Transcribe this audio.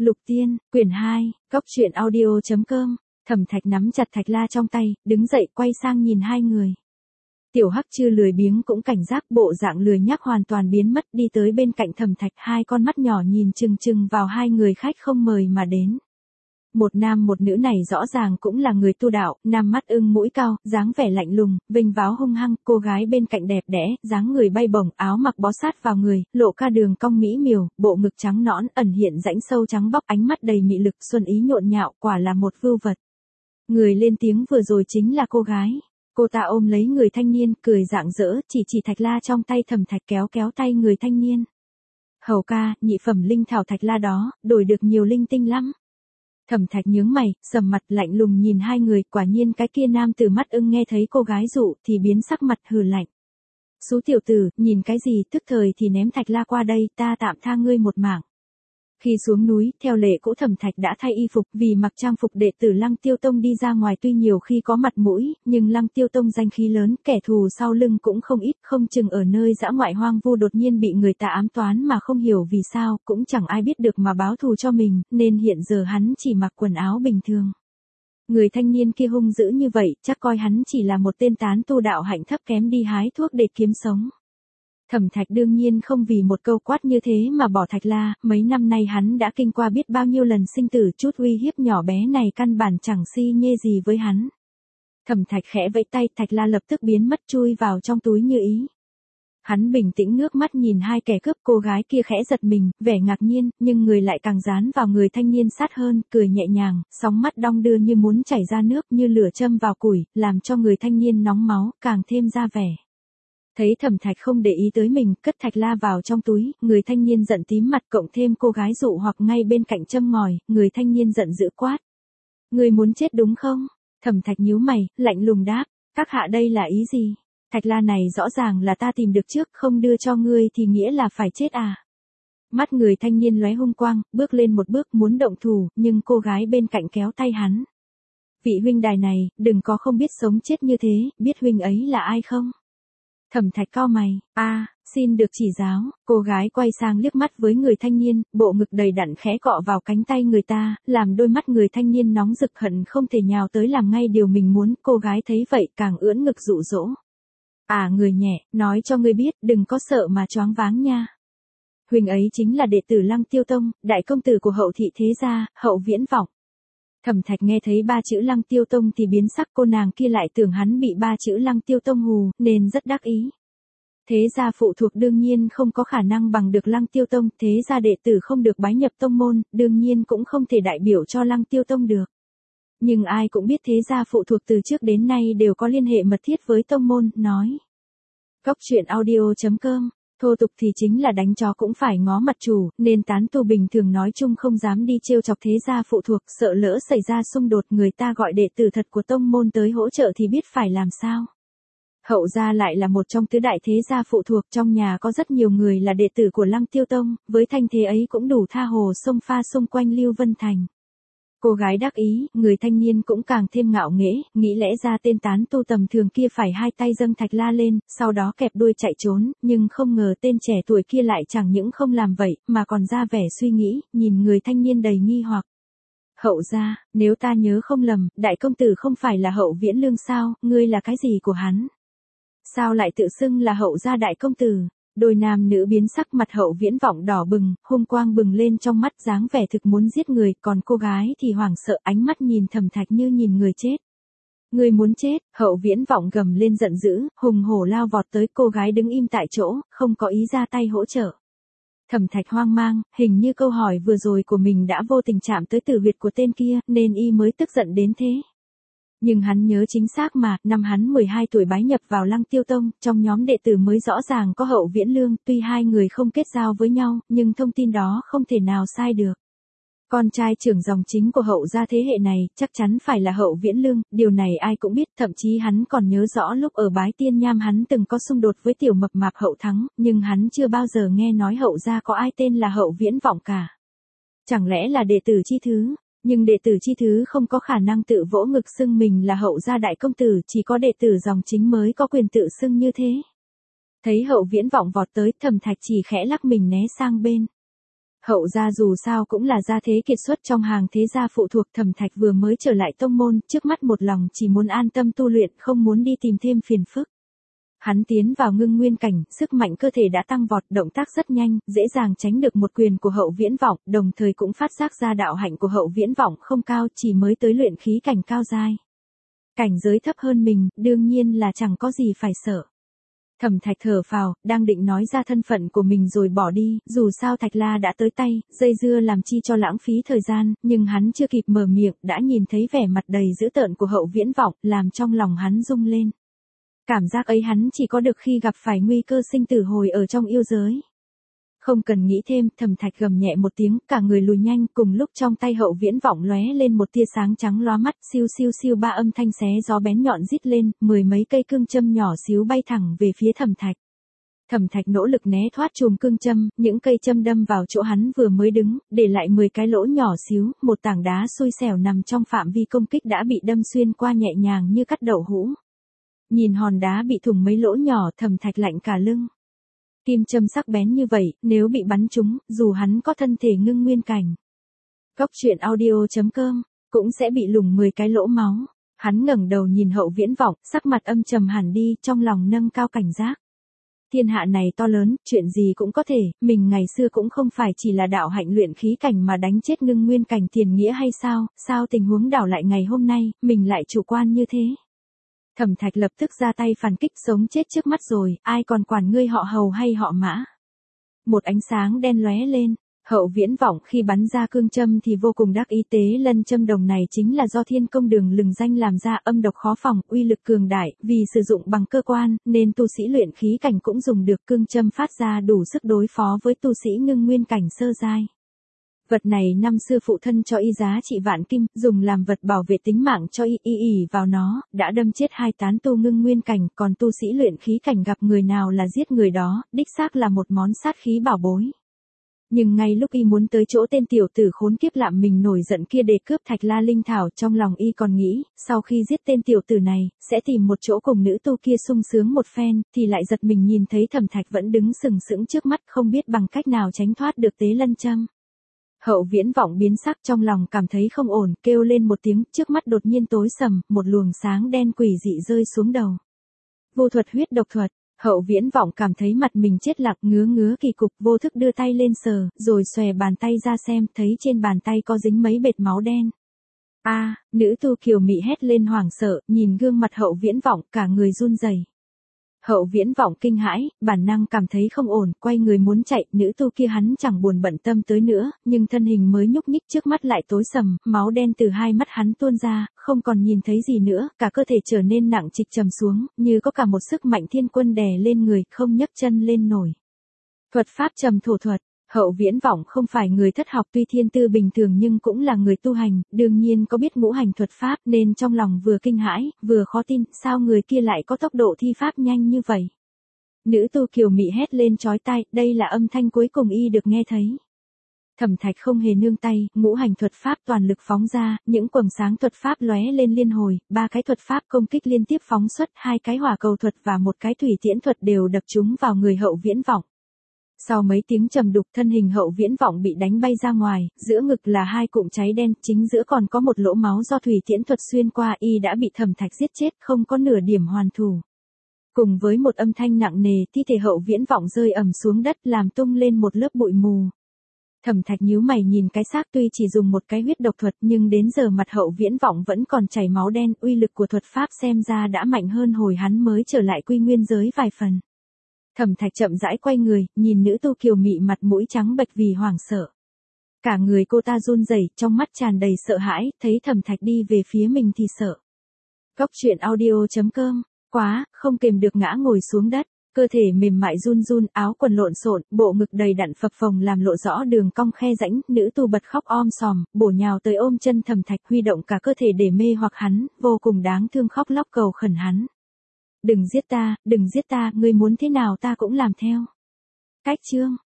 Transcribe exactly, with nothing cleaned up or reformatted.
Lục Tiên, quyển hai, Cốc truyện audio chấm com. Thẩm Thạch nắm chặt thạch la trong tay, đứng dậy quay sang nhìn hai người. Tiểu Hắc chưa lười biếng cũng cảnh giác, bộ dạng lười nhác hoàn toàn biến mất, đi tới bên cạnh Thẩm Thạch, hai con mắt nhỏ nhìn chừng chừng vào hai người khách không mời mà đến. Một nam một nữ này rõ ràng cũng là người tu đạo, nam mắt ưng mũi cao, dáng vẻ lạnh lùng, vênh váo hung hăng, cô gái bên cạnh đẹp đẽ, dáng người bay bổng, áo mặc bó sát vào người, lộ ca đường cong mỹ miều, bộ ngực trắng nõn, ẩn hiện rãnh sâu trắng bóc, ánh mắt đầy mị lực, xuân ý nhộn nhạo, quả là một vưu vật. Người lên tiếng vừa rồi chính là cô gái. Cô ta ôm lấy người thanh niên, cười rạng rỡ, chỉ chỉ thạch la trong tay Thẩm Thạch, kéo kéo tay người thanh niên. Hầu ca, nhị phẩm linh thảo thạch la đó, đổi được nhiều linh tinh lắm. Thẩm Thạch nhướng mày, sầm mặt, lạnh lùng nhìn hai người, quả nhiên cái kia nam từ mắt ưng nghe thấy cô gái dụ thì biến sắc mặt, hừ lạnh. Xú tiểu tử, nhìn cái gì, tức thời thì ném thạch la qua đây, ta tạm tha ngươi một mạng. Khi xuống núi, theo lệ cũ Thẩm Thạch đã thay y phục, vì mặc trang phục đệ tử Lăng Tiêu Tông đi ra ngoài tuy nhiều khi có mặt mũi, nhưng Lăng Tiêu Tông danh khí lớn, kẻ thù sau lưng cũng không ít, không chừng ở nơi dã ngoại hoang vu đột nhiên bị người ta ám toán mà không hiểu vì sao, cũng chẳng ai biết được mà báo thù cho mình, nên hiện giờ hắn chỉ mặc quần áo bình thường. Người thanh niên kia hung dữ như vậy, chắc coi hắn chỉ là một tên tán tu đạo hạnh thấp kém đi hái thuốc để kiếm sống. Thẩm Thạch đương nhiên không vì một câu quát như thế mà bỏ thạch la, mấy năm nay hắn đã kinh qua biết bao nhiêu lần sinh tử, chút uy hiếp nhỏ bé này căn bản chẳng si nhê gì với hắn. Thẩm Thạch khẽ vẫy tay, thạch la lập tức biến mất chui vào trong túi như ý. Hắn bình tĩnh ngước mắt nhìn hai kẻ cướp, cô gái kia khẽ giật mình, vẻ ngạc nhiên, nhưng người lại càng dán vào người thanh niên sát hơn, cười nhẹ nhàng, sóng mắt đong đưa như muốn chảy ra nước, như lửa châm vào củi, làm cho người thanh niên nóng máu, càng thêm ra vẻ. Thấy Thẩm Thạch không để ý tới mình, cất thạch la vào trong túi, người thanh niên giận tím mặt, cộng thêm cô gái dụ hoặc ngay bên cạnh châm ngòi, người thanh niên giận dữ quát. Người muốn chết đúng không? Thẩm Thạch nhíu mày, lạnh lùng đáp, các hạ đây là ý gì? Thạch la này rõ ràng là ta tìm được trước, không đưa cho ngươi thì nghĩa là phải chết à? Mắt người thanh niên lóe hung quang, bước lên một bước muốn động thủ, nhưng cô gái bên cạnh kéo tay hắn. Vị huynh đài này, đừng có không biết sống chết như thế, biết huynh ấy là ai không? Thẩm Thạch cau mày, a, à, xin được chỉ giáo, cô gái quay sang liếc mắt với người thanh niên, bộ ngực đầy đặn khẽ cọ vào cánh tay người ta, làm đôi mắt người thanh niên nóng rực hận không thể nhào tới làm ngay điều mình muốn, cô gái thấy vậy càng ưỡn ngực dụ dỗ. À người nhẹ, nói cho ngươi biết, đừng có sợ mà choáng váng nha. Huynh ấy chính là đệ tử Lăng Tiêu Tông, đại công tử của Hậu thị thế gia, Hậu Viễn Vọng. Thẩm Thạch nghe thấy ba chữ Lăng Tiêu Tông thì biến sắc, cô nàng kia lại tưởng hắn bị ba chữ Lăng Tiêu Tông hù, nên rất đắc ý. Thế gia phụ thuộc đương nhiên không có khả năng bằng được Lăng Tiêu Tông, thế gia đệ tử không được bái nhập tông môn, đương nhiên cũng không thể đại biểu cho Lăng Tiêu Tông được. Nhưng ai cũng biết thế gia phụ thuộc từ trước đến nay đều có liên hệ mật thiết với tông môn, nói. Cốc truyện audio chấm com. Thô tục thì chính là đánh chó cũng phải ngó mặt chủ, nên tán tu bình thường nói chung không dám đi trêu chọc thế gia phụ thuộc, sợ lỡ xảy ra xung đột người ta gọi đệ tử thật của tông môn tới hỗ trợ thì biết phải làm sao. Hậu gia lại là một trong tứ đại thế gia phụ thuộc, trong nhà có rất nhiều người là đệ tử của Lăng Tiêu Tông, với thanh thế ấy cũng đủ tha hồ xông pha xung quanh Lưu Vân Thành. Cô gái đắc ý, người thanh niên cũng càng thêm ngạo nghễ, nghĩ lẽ ra tên tán tu tầm thường kia phải hai tay dâng thạch la lên, sau đó kẹp đuôi chạy trốn, nhưng không ngờ tên trẻ tuổi kia lại chẳng những không làm vậy, mà còn ra vẻ suy nghĩ, nhìn người thanh niên đầy nghi hoặc. Hậu gia, nếu ta nhớ không lầm, đại công tử không phải là Hậu Viễn Lương sao, ngươi là cái gì của hắn? Sao lại tự xưng là Hậu gia đại công tử? Đôi nam nữ biến sắc, mặt Hậu Viễn Vọng đỏ bừng, hung quang bừng lên trong mắt, dáng vẻ thực muốn giết người, còn cô gái thì hoảng sợ, ánh mắt nhìn Thẩm Thạch như nhìn người chết. Người muốn chết, Hậu Viễn Vọng gầm lên giận dữ, hùng hổ lao vọt tới, cô gái đứng im tại chỗ, không có ý ra tay hỗ trợ. Thẩm Thạch hoang mang, hình như câu hỏi vừa rồi của mình đã vô tình chạm tới tử huyệt của tên kia, nên y mới tức giận đến thế. Nhưng hắn nhớ chính xác mà, năm hắn mười hai tuổi bái nhập vào Lăng Tiêu Tông, trong nhóm đệ tử mới rõ ràng có Hậu Viễn Lương, tuy hai người không kết giao với nhau, nhưng thông tin đó không thể nào sai được. Con trai trưởng dòng chính của Hậu gia thế hệ này, chắc chắn phải là Hậu Viễn Lương, điều này ai cũng biết, thậm chí hắn còn nhớ rõ lúc ở Bái Tiên Nham hắn từng có xung đột với tiểu mập mạp Hậu Thắng, nhưng hắn chưa bao giờ nghe nói Hậu gia có ai tên là Hậu Viễn Vọng cả. Chẳng lẽ là đệ tử chi thứ? Nhưng đệ tử chi thứ không có khả năng tự vỗ ngực xưng mình là Hậu gia đại công tử, chỉ có đệ tử dòng chính mới có quyền tự xưng như thế. Thấy Hậu Viễn Vọng vọt tới, Thẩm Thạch chỉ khẽ lắc mình né sang bên. Hậu gia dù sao cũng là gia thế kiệt xuất trong hàng thế gia phụ thuộc. Thẩm Thạch vừa mới trở lại tông môn, trước mắt một lòng chỉ muốn an tâm tu luyện, không muốn đi tìm thêm phiền phức. Hắn tiến vào ngưng nguyên cảnh, sức mạnh cơ thể đã tăng vọt, động tác rất nhanh, dễ dàng tránh được một quyền của Hậu Viễn Vọng, đồng thời cũng phát giác ra đạo hạnh của Hậu Viễn Vọng không cao, chỉ mới tới luyện khí cảnh cao giai. Cảnh giới thấp hơn mình, đương nhiên là chẳng có gì phải sợ. Thẩm Thạch thở phào, đang định nói ra thân phận của mình rồi bỏ đi, dù sao Thạch La đã tới tay, dây dưa làm chi cho lãng phí thời gian, nhưng hắn chưa kịp mở miệng, đã nhìn thấy vẻ mặt đầy dữ tợn của Hậu Viễn Vọng, làm trong lòng hắn rung lên. Cảm giác ấy hắn chỉ có được khi gặp phải nguy cơ sinh tử hồi ở trong yêu giới. Không cần nghĩ thêm, Thẩm Thạch gầm nhẹ một tiếng, cả người lùi nhanh, cùng lúc trong tay Hậu Viễn Vọng lóe lên một tia sáng trắng lóa mắt, siêu siêu siêu ba âm thanh xé gió bén nhọn rít lên, mười mấy cây cương châm nhỏ xíu bay thẳng về phía Thẩm Thạch. Thẩm Thạch nỗ lực né thoát chùm cương châm, những cây châm đâm vào chỗ hắn vừa mới đứng, để lại mười cái lỗ nhỏ xíu, một tảng đá xui xẻo nằm trong phạm vi công kích đã bị đâm xuyên qua nhẹ nhàng như cắt đậu hũ. Nhìn hòn đá bị thủng mấy lỗ nhỏ, Thẩm Thạch lạnh cả lưng. Kim châm sắc bén như vậy, nếu bị bắn trúng, dù hắn có thân thể ngưng nguyên cảnh. Cốc truyện audio chấm com, cũng sẽ bị lủng mười cái lỗ máu. Hắn ngẩng đầu nhìn Hậu Viễn Vọng, sắc mặt âm trầm hẳn đi, trong lòng nâng cao cảnh giác. Thiên hạ này to lớn, chuyện gì cũng có thể, mình ngày xưa cũng không phải chỉ là đạo hạnh luyện khí cảnh mà đánh chết ngưng nguyên cảnh tiền nghĩa hay sao, sao tình huống đảo lại ngày hôm nay, mình lại chủ quan như thế. Thẩm Thạch lập tức ra tay phản kích, sống chết trước mắt rồi, ai còn quản ngươi họ Hầu hay họ Mã. Một ánh sáng đen lóe lên, Hậu Viễn Vọng khi bắn ra cương châm thì vô cùng đắc ý, tế lân châm đồng này chính là do Thiên Công Đường lừng danh làm ra, âm độc khó phòng, uy lực cường đại, vì sử dụng bằng cơ quan, nên tu sĩ luyện khí cảnh cũng dùng được, cương châm phát ra đủ sức đối phó với tu sĩ ngưng nguyên cảnh sơ giai. Vật này năm xưa phụ thân cho y giá trị vạn kim, dùng làm vật bảo vệ tính mạng cho y, y ỉ vào nó, đã đâm chết hai tán tu ngưng nguyên cảnh, còn tu sĩ luyện khí cảnh gặp người nào là giết người đó, đích xác là một món sát khí bảo bối. Nhưng ngay lúc y muốn tới chỗ tên tiểu tử khốn kiếp lạm mình nổi giận kia để cướp Thạch La linh thảo, trong lòng y còn nghĩ, sau khi giết tên tiểu tử này, sẽ tìm một chỗ cùng nữ tu kia sung sướng một phen, thì lại giật mình nhìn thấy Thẩm Thạch vẫn đứng sừng sững trước mắt, không biết bằng cách nào tránh thoát được tế lân châm. Hậu Viễn Vọng biến sắc, trong lòng cảm thấy không ổn, kêu lên một tiếng, trước mắt đột nhiên tối sầm, một luồng sáng đen quỷ dị rơi xuống đầu. Vô thuật huyết độc thuật. Hậu Viễn Vọng cảm thấy mặt mình chết lặng, ngứa ngứa kỳ cục, vô thức đưa tay lên sờ, rồi xòe bàn tay ra xem, thấy trên bàn tay có dính mấy bệt máu đen. A, à, nữ tu kiều mị hét lên hoảng sợ, nhìn gương mặt Hậu Viễn Vọng, cả người run rẩy. Hậu Viễn Vọng kinh hãi, bản năng cảm thấy không ổn, quay người muốn chạy, nữ tu kia hắn chẳng buồn bận tâm tới nữa, nhưng thân hình mới nhúc nhích, trước mắt lại tối sầm, máu đen từ hai mắt hắn tuôn ra, không còn nhìn thấy gì nữa, cả cơ thể trở nên nặng trịch trầm xuống, như có cả một sức mạnh thiên quân đè lên người, không nhấc chân lên nổi. Thuật pháp trầm thổ thuật. Hậu Viễn Vọng không phải người thất học, tuy thiên tư bình thường nhưng cũng là người tu hành, đương nhiên có biết ngũ hành thuật pháp, nên trong lòng vừa kinh hãi, vừa khó tin, sao người kia lại có tốc độ thi pháp nhanh như vậy. Nữ tu kiều mị hét lên chói tai, đây là âm thanh cuối cùng y được nghe thấy. Thẩm Thạch không hề nương tay, ngũ hành thuật pháp toàn lực phóng ra, những quầng sáng thuật pháp lóe lên liên hồi, ba cái thuật pháp công kích liên tiếp phóng xuất, hai cái hỏa cầu thuật và một cái thủy tiễn thuật đều đập trúng vào người Hậu Viễn Vọng. Sau mấy tiếng trầm đục, thân hình Hậu Viễn Vọng bị đánh bay ra ngoài, giữa ngực là hai cụm cháy đen, chính giữa còn có một lỗ máu do thủy tiễn thuật xuyên qua, y đã bị Thẩm Thạch giết chết, không có nửa điểm hoàn thủ. Cùng với một âm thanh nặng nề, thi thể Hậu Viễn Vọng rơi ầm xuống đất, làm tung lên một lớp bụi mù. Thẩm Thạch nhíu mày nhìn cái xác, tuy chỉ dùng một cái huyết độc thuật nhưng đến giờ mặt Hậu Viễn Vọng vẫn còn chảy máu đen, uy lực của thuật pháp xem ra đã mạnh hơn hồi hắn mới trở lại quy nguyên giới vài phần. Thẩm Thạch chậm rãi quay người, nhìn nữ tu kiều mị mặt mũi trắng bệch vì hoảng sợ. Cả người cô ta run rẩy, trong mắt tràn đầy sợ hãi, thấy Thẩm Thạch đi về phía mình thì sợ. Cốc truyện audio chấm com, quá, không kềm được ngã ngồi xuống đất, cơ thể mềm mại run run, áo quần lộn xộn, bộ ngực đầy đặn phập phồng làm lộ rõ đường cong khe rãnh, nữ tu bật khóc om sòm, bổ nhào tới ôm chân Thẩm Thạch, huy động cả cơ thể để mê hoặc hắn, vô cùng đáng thương khóc lóc cầu khẩn hắn. Đừng giết ta, đừng giết ta, ngươi muốn thế nào ta cũng làm theo. Cách chương